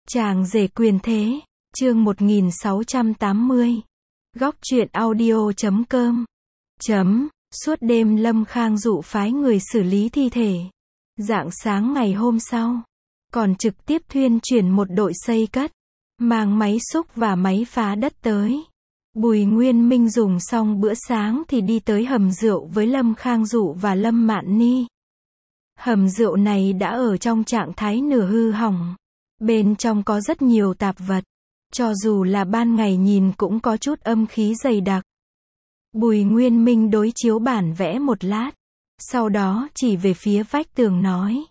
Chàng rể quyền thế, chương 1680. Góc truyện audio.com. Suốt đêm Lâm Khang dụ phái người xử lý thi thể. Rạng sáng ngày hôm sau, còn trực tiếp thuyên chuyển một đội xây cất, mang máy xúc và máy phá đất tới. Bùi Nguyên Minh dùng xong bữa sáng thì đi tới hầm rượu với Lâm Khang Dụ và Lâm Mạn Ni. Hầm rượu này đã ở trong trạng thái nửa hư hỏng. Bên trong có rất nhiều tạp vật. Cho dù là ban ngày nhìn cũng có chút âm khí dày đặc. Bùi Nguyên Minh đối chiếu bản vẽ một lát. Sau đó chỉ về phía vách tường nói.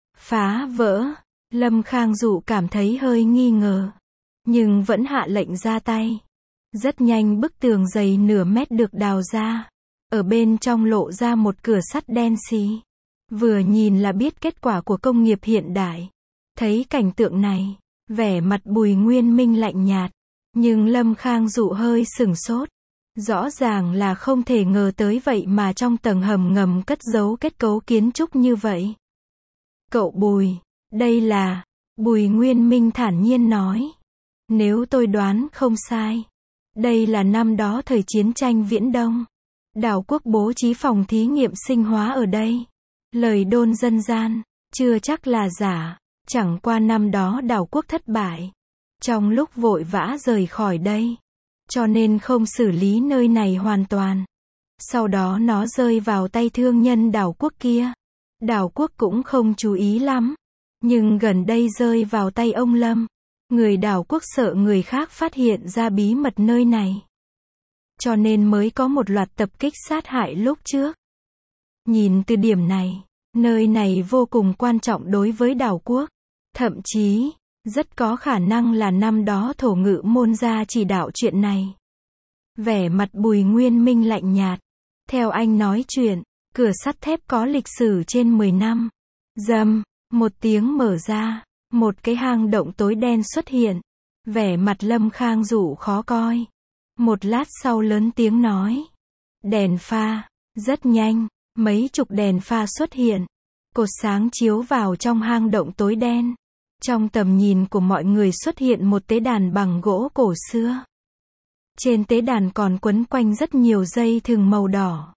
Phá vỡ. Lâm Khang Dụ cảm thấy hơi nghi ngờ. Nhưng vẫn hạ lệnh ra tay. Rất nhanh bức tường dày nửa mét được đào ra. Ở bên trong lộ ra một cửa sắt đen xì. Vừa nhìn là biết kết quả của công nghiệp hiện đại. Thấy cảnh tượng này, vẻ mặt Bùi Nguyên Minh lạnh nhạt. Nhưng Lâm Khang Dụ hơi sửng sốt. Rõ ràng là không thể ngờ tới vậy mà trong tầng hầm ngầm cất giấu kết cấu kiến trúc như vậy. Cậu Bùi, đây là... Bùi Nguyên Minh thản nhiên nói. Nếu tôi đoán không sai, đây là năm đó thời chiến tranh Viễn Đông. Đảo quốc bố trí phòng thí nghiệm sinh hóa ở đây. Lời đồn dân gian, chưa chắc là giả. Chẳng qua năm đó đảo quốc thất bại. Trong lúc vội vã rời khỏi đây. Cho nên không xử lý nơi này hoàn toàn. Sau đó nó rơi vào tay thương nhân đảo quốc kia. Đảo quốc cũng không chú ý lắm. Nhưng gần đây rơi vào tay ông Lâm. Người đảo quốc sợ người khác phát hiện ra bí mật nơi này. Cho nên mới có một loạt tập kích sát hại lúc trước. Nhìn từ điểm này, nơi này vô cùng quan trọng đối với đảo quốc. Thậm chí, rất có khả năng là năm đó Thổ Ngự Môn gia chỉ đạo chuyện này. Vẻ mặt Bùi Nguyên Minh lạnh nhạt. Theo anh nói chuyện, cửa sắt thép có lịch sử trên 10 năm. Rầm, một tiếng mở ra, một cái hang động tối đen xuất hiện. Vẻ mặt Lâm Khang Dụ khó coi. Một lát sau lớn tiếng nói. Đèn pha, rất nhanh, mấy chục đèn pha xuất hiện. Cột sáng chiếu vào trong hang động tối đen. Trong tầm nhìn của mọi người xuất hiện một tế đàn bằng gỗ cổ xưa. Trên tế đàn còn quấn quanh rất nhiều dây thừng màu đỏ.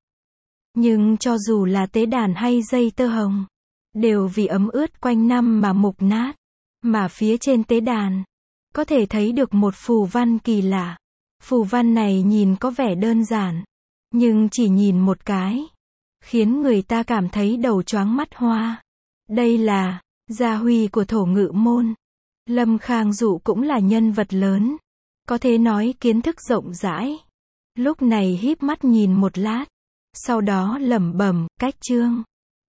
Nhưng cho dù là tế đàn hay dây tơ hồng, đều vì ấm ướt quanh năm mà mục nát. Mà phía trên tế đàn, có thể thấy được một phù văn kỳ lạ. Phù văn này nhìn có vẻ đơn giản, nhưng chỉ nhìn một cái, khiến người ta cảm thấy đầu choáng mắt hoa. Đây là gia huy của Thổ Ngự Môn. Lâm Khang Dụ cũng là nhân vật lớn, có thể nói kiến thức rộng rãi. Lúc này híp mắt nhìn một lát, sau đó lẩm bẩm, cách chương.